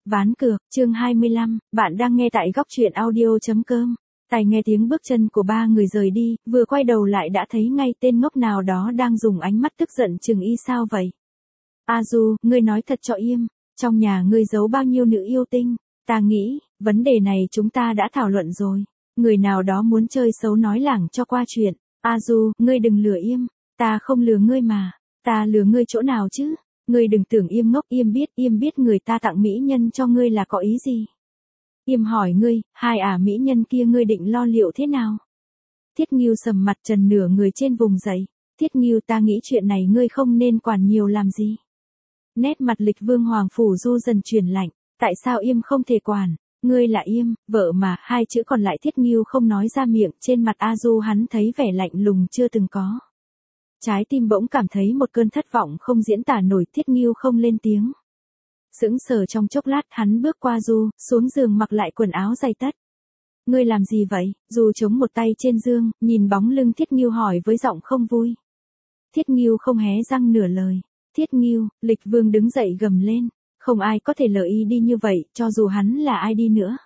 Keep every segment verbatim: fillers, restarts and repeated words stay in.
Ván cược, chương hai mươi lăm, bạn đang nghe tại góc truyện audio.com. Tài nghe tiếng bước chân của ba người rời đi, vừa quay đầu lại đã thấy ngay tên ngốc nào đó đang dùng ánh mắt tức giận chừng y sao vậy. A Du, ngươi nói thật cho im, trong nhà ngươi giấu bao nhiêu nữ yêu tinh, ta nghĩ, vấn đề này chúng ta đã thảo luận rồi, người nào đó muốn chơi xấu nói lảng cho qua chuyện. A Du, ngươi đừng lừa im, ta không lừa ngươi mà, ta lừa ngươi chỗ nào chứ? Ngươi đừng tưởng Yêm ngốc, Yêm biết, Yêm biết người ta tặng mỹ nhân cho ngươi là có ý gì. Yêm hỏi ngươi, hai ả mỹ nhân kia ngươi định lo liệu thế nào? Thiết Ngưu sầm mặt trần nửa người trên vùng dậy. Thiết Ngưu, ta nghĩ chuyện này ngươi không nên quản nhiều làm gì. Nét mặt Lịch Vương Hoàng Phủ Du dần chuyển lạnh, tại sao Yêm không thể quản? Ngươi là Yêm, vợ mà, hai chữ còn lại Thiết Ngưu không nói ra miệng, trên mặt A Du hắn thấy vẻ lạnh lùng chưa từng có. Trái tim bỗng cảm thấy một cơn thất vọng không diễn tả nổi. Thiết Ngưu không lên tiếng. Sững sờ trong chốc lát hắn bước qua Du, xuống giường mặc lại quần áo dày tất. Ngươi làm gì vậy? Du chống một tay trên giường, nhìn bóng lưng Thiết Ngưu hỏi với giọng không vui. Thiết Ngưu không hé răng nửa lời. Thiết Ngưu, Lịch Vương đứng dậy gầm lên. Không ai có thể lờ y đi như vậy, cho dù hắn là ai đi nữa.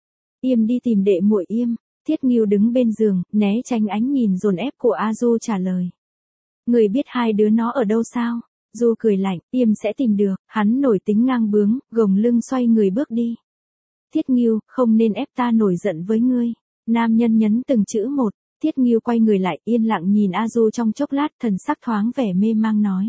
Yêm đi tìm đệ muội Yêm. Thiết Ngưu đứng bên giường, né tránh ánh nhìn dồn ép của A Du trả lời. Người biết hai đứa nó ở đâu sao? Du cười lạnh, Yêm sẽ tìm được, hắn nổi tính ngang bướng, gồng lưng xoay người bước đi. Thiết Ngưu, không nên ép ta nổi giận với ngươi. Nam nhân nhấn từng chữ một, Thiết Ngưu quay người lại, yên lặng nhìn A Du trong chốc lát, thần sắc thoáng vẻ mê mang nói.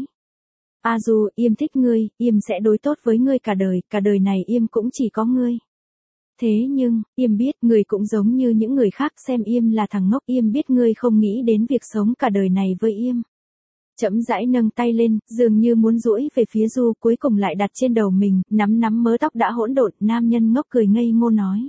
A Du, Yêm thích ngươi, Yêm sẽ đối tốt với ngươi cả đời, cả đời này Yêm cũng chỉ có ngươi. Thế nhưng, Yêm biết, ngươi cũng giống như những người khác xem Yêm là thằng ngốc, Yêm biết ngươi không nghĩ đến việc sống cả đời này với Yêm. Chậm rãi nâng tay lên, dường như muốn duỗi về phía Du, cuối cùng lại đặt trên đầu mình, nắm nắm mớ tóc đã hỗn độn. Nam nhân ngốc cười ngây ngô nói.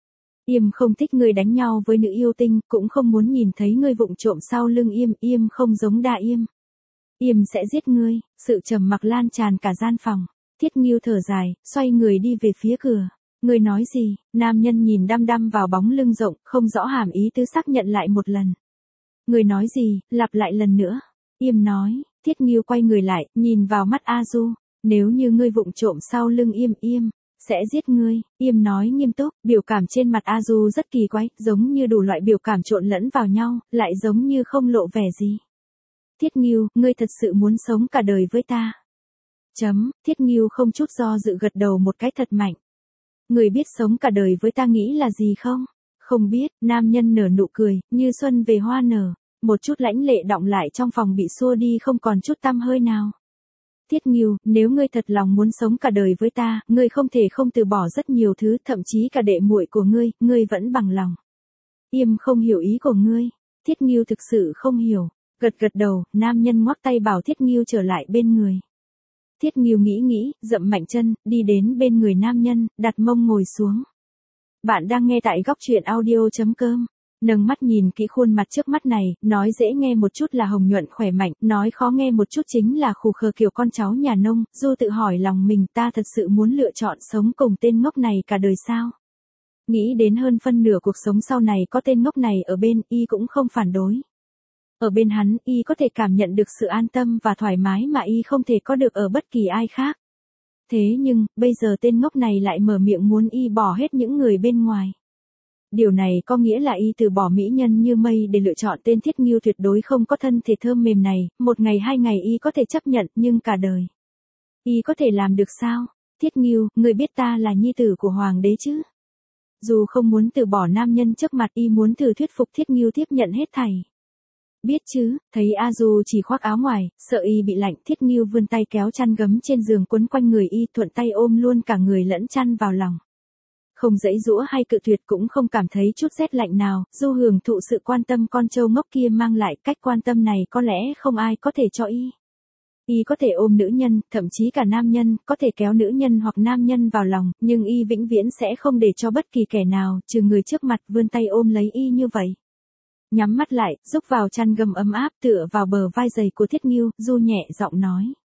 Yêm không thích ngươi đánh nhau với nữ yêu tinh, cũng không muốn nhìn thấy ngươi vụng trộm sau lưng Yêm, Yêm không giống đa Yêm. Yêm sẽ giết ngươi. Sự trầm mặc lan tràn cả gian phòng. Thiết Ngưu thở dài, xoay người đi về phía cửa. Ngươi nói gì? Nam nhân nhìn đăm đăm vào bóng lưng rộng, không rõ hàm ý tứ xác nhận lại một lần. Ngươi nói gì? Lặp lại lần nữa. Yêm nói. Thiết Ngưu quay người lại, nhìn vào mắt A Du. Nếu như ngươi vụng trộm sau lưng Yêm, Yêm sẽ giết ngươi. Yêm nói nghiêm túc, biểu cảm trên mặt A Du rất kỳ quái, giống như đủ loại biểu cảm trộn lẫn vào nhau, lại giống như không lộ vẻ gì. Thiết Ngưu, ngươi thật sự muốn sống cả đời với ta? Chấm, Thiết Ngưu không chút do dự gật đầu một cái thật mạnh. Ngươi biết sống cả đời với ta nghĩ là gì không? Không biết. Nam nhân nở nụ cười, như xuân về hoa nở. Một chút lãnh lệ đọng lại trong phòng bị xua đi không còn chút tăm hơi nào. Thiết Ngưu, nếu ngươi thật lòng muốn sống cả đời với ta, ngươi không thể không từ bỏ rất nhiều thứ, thậm chí cả đệ muội của ngươi, ngươi vẫn bằng lòng. Yêm không hiểu ý của ngươi. Thiết Ngưu thực sự không hiểu. Gật gật đầu, nam nhân ngoắc tay bảo Thiết Ngưu trở lại bên người. Thiết Ngưu nghĩ nghĩ, dậm mạnh chân, đi đến bên người nam nhân, đặt mông ngồi xuống. Bạn đang nghe tại góc truyện audio.com. Nâng mắt nhìn kỹ khuôn mặt trước mắt này, nói dễ nghe một chút là hồng nhuận khỏe mạnh, nói khó nghe một chút chính là khù khờ kiểu con cháu nhà nông. Du tự hỏi lòng mình, ta thật sự muốn lựa chọn sống cùng tên ngốc này cả đời sao? Nghĩ đến hơn phân nửa cuộc sống sau này có tên ngốc này ở bên, y cũng không phản đối. Ở bên hắn, y có thể cảm nhận được sự an tâm và thoải mái mà y không thể có được ở bất kỳ ai khác. Thế nhưng, bây giờ tên ngốc này lại mở miệng muốn y bỏ hết những người bên ngoài. Điều này có nghĩa là y từ bỏ mỹ nhân như mây để lựa chọn tên Thiết Ngưu tuyệt đối không có thân thể thơm mềm này, một ngày hai ngày y có thể chấp nhận, nhưng cả đời. Y có thể làm được sao? Thiết Ngưu, người biết ta là nhi tử của hoàng đế chứ? Dù không muốn từ bỏ nam nhân trước mặt, y muốn thử thuyết phục Thiết Ngưu tiếp nhận hết thảy. Biết chứ, thấy A Du chỉ khoác áo ngoài, sợ y bị lạnh, Thiết Ngưu vươn tay kéo chăn gấm trên giường quấn quanh người y, thuận tay ôm luôn cả người lẫn chăn vào lòng. Không giãy giũa hay cự tuyệt, cũng không cảm thấy chút rét lạnh nào, Du hưởng thụ sự quan tâm con trâu ngốc kia mang lại. Cách quan tâm này có lẽ không ai có thể cho y. Y có thể ôm nữ nhân, thậm chí cả nam nhân, có thể kéo nữ nhân hoặc nam nhân vào lòng, nhưng y vĩnh viễn sẽ không để cho bất kỳ kẻ nào, trừ người trước mặt, vươn tay ôm lấy y như vậy. Nhắm mắt lại, rúc vào chăn gầm ấm áp, tựa vào bờ vai dày của Thiết Ngưu, Du nhẹ giọng nói.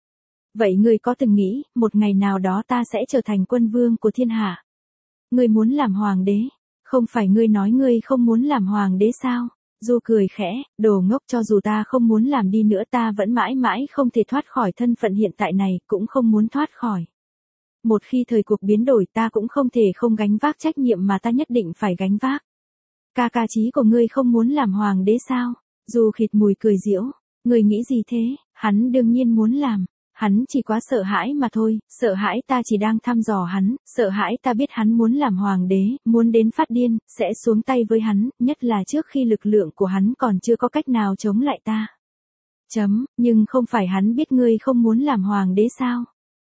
Vậy ngươi có từng nghĩ, một ngày nào đó ta sẽ trở thành quân vương của thiên hạ? Ngươi muốn làm hoàng đế? Không phải ngươi nói ngươi không muốn làm hoàng đế sao? Du cười khẽ, đồ ngốc, cho dù ta không muốn làm đi nữa ta vẫn mãi mãi không thể thoát khỏi thân phận hiện tại này, cũng không muốn thoát khỏi. một khi thời cuộc biến đổi ta cũng không thể không gánh vác trách nhiệm mà ta nhất định phải gánh vác. Ca ca chí của ngươi không muốn làm hoàng đế sao? Dù khịt mùi cười giễu, ngươi nghĩ gì thế, hắn đương nhiên muốn làm. Hắn chỉ quá sợ hãi mà thôi, sợ hãi ta chỉ đang thăm dò hắn, sợ hãi ta biết hắn muốn làm hoàng đế, muốn đến phát điên, sẽ xuống tay với hắn, nhất là trước khi lực lượng của hắn còn chưa có cách nào chống lại ta. Chấm, nhưng không phải hắn biết ngươi không muốn làm hoàng đế sao?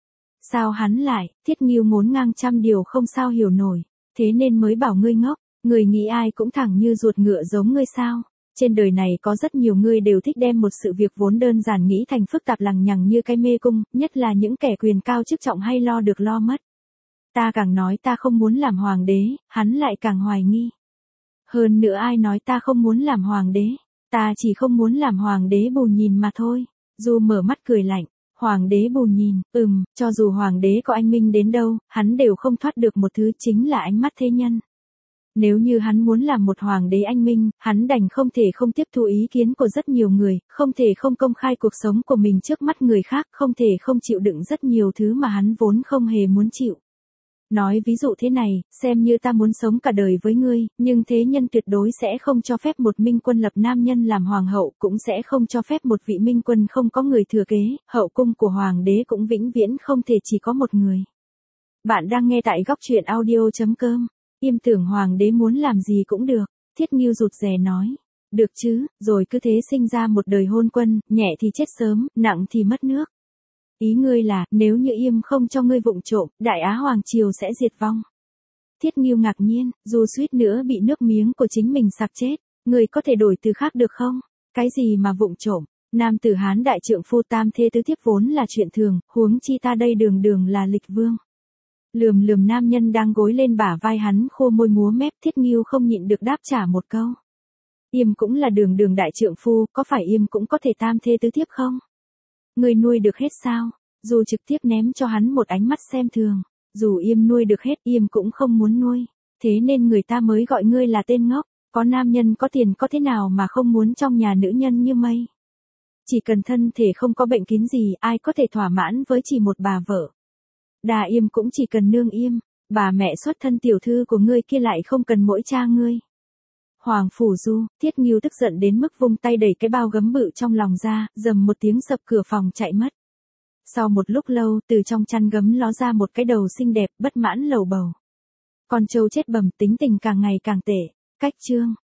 Sao hắn lại, Thiết Ngưu ngốn ngang trăm điều không sao hiểu nổi, thế nên mới bảo ngươi ngốc, người nghĩ ai cũng thẳng như ruột ngựa giống ngươi sao? Trên đời này có rất nhiều người đều thích đem một sự việc vốn đơn giản nghĩ thành phức tạp lằng nhằng như cái mê cung, nhất là những kẻ quyền cao chức trọng hay lo được lo mất. Ta càng nói ta không muốn làm hoàng đế, hắn lại càng hoài nghi. Hơn nữa ai nói ta không muốn làm hoàng đế, ta chỉ không muốn làm hoàng đế bù nhìn mà thôi. Du mở mắt cười lạnh, hoàng đế bù nhìn, ừm, cho dù hoàng đế có anh minh đến đâu, hắn đều không thoát được một thứ chính là ánh mắt thế nhân. Nếu như hắn muốn làm một hoàng đế anh minh, hắn đành không thể không tiếp thu ý kiến của rất nhiều người, không thể không công khai cuộc sống của mình trước mắt người khác, không thể không chịu đựng rất nhiều thứ mà hắn vốn không hề muốn chịu. Nói ví dụ thế này, xem như ta muốn sống cả đời với ngươi, nhưng thế nhân tuyệt đối sẽ không cho phép một minh quân lập nam nhân làm hoàng hậu, cũng sẽ không cho phép một vị minh quân không có người thừa kế, hậu cung của hoàng đế cũng vĩnh viễn không thể chỉ có một người. Bạn đang nghe tại góc truyện audio chấm com. Im tưởng hoàng đế muốn làm gì cũng được, Thiết Ngưu rụt rè nói. Được chứ, rồi cứ thế sinh ra một đời hôn quân, nhẹ thì chết sớm, nặng thì mất nước. Ý ngươi là, nếu như Im không cho ngươi vụng trộm, Đại Á Hoàng Triều sẽ diệt vong. Thiết Ngưu ngạc nhiên, dù suýt nữa bị nước miếng của chính mình sặc chết, ngươi có thể đổi từ khác được không? Cái gì mà vụng trộm? Nam tử Hán đại trượng phu tam thê tứ thiếp vốn là chuyện thường, huống chi ta đây đường đường là lịch vương. Lườm lườm nam nhân đang gối lên bả vai hắn khô môi múa mép, Thiết Ngưu không nhịn được đáp trả một câu. Im cũng là đường đường đại trượng phu, có phải Im cũng có thể tam thê tứ thiếp không? Người nuôi được hết sao? Dù trực tiếp ném cho hắn một ánh mắt xem thường. Dù Im nuôi được hết, Im cũng không muốn nuôi. Thế nên người ta mới gọi ngươi là tên ngốc. Có nam nhân có tiền có thế nào mà không muốn trong nhà nữ nhân như mây. Chỉ cần thân thể không có bệnh kín gì, ai có thể thỏa mãn với chỉ một bà vợ. Đà Im cũng chỉ cần nương Im, bà mẹ xuất thân tiểu thư của ngươi kia lại không cần mỗi cha ngươi. Hoàng phủ Du, Thiết Ngưu tức giận đến mức vung tay đẩy cái bao gấm bự trong lòng ra, dầm một tiếng sập cửa phòng chạy mất. Sau một lúc lâu, từ trong chăn gấm ló ra một cái đầu xinh đẹp, bất mãn lầu bầu. Con trâu chết bầm, tính tình càng ngày càng tệ. Cách chương.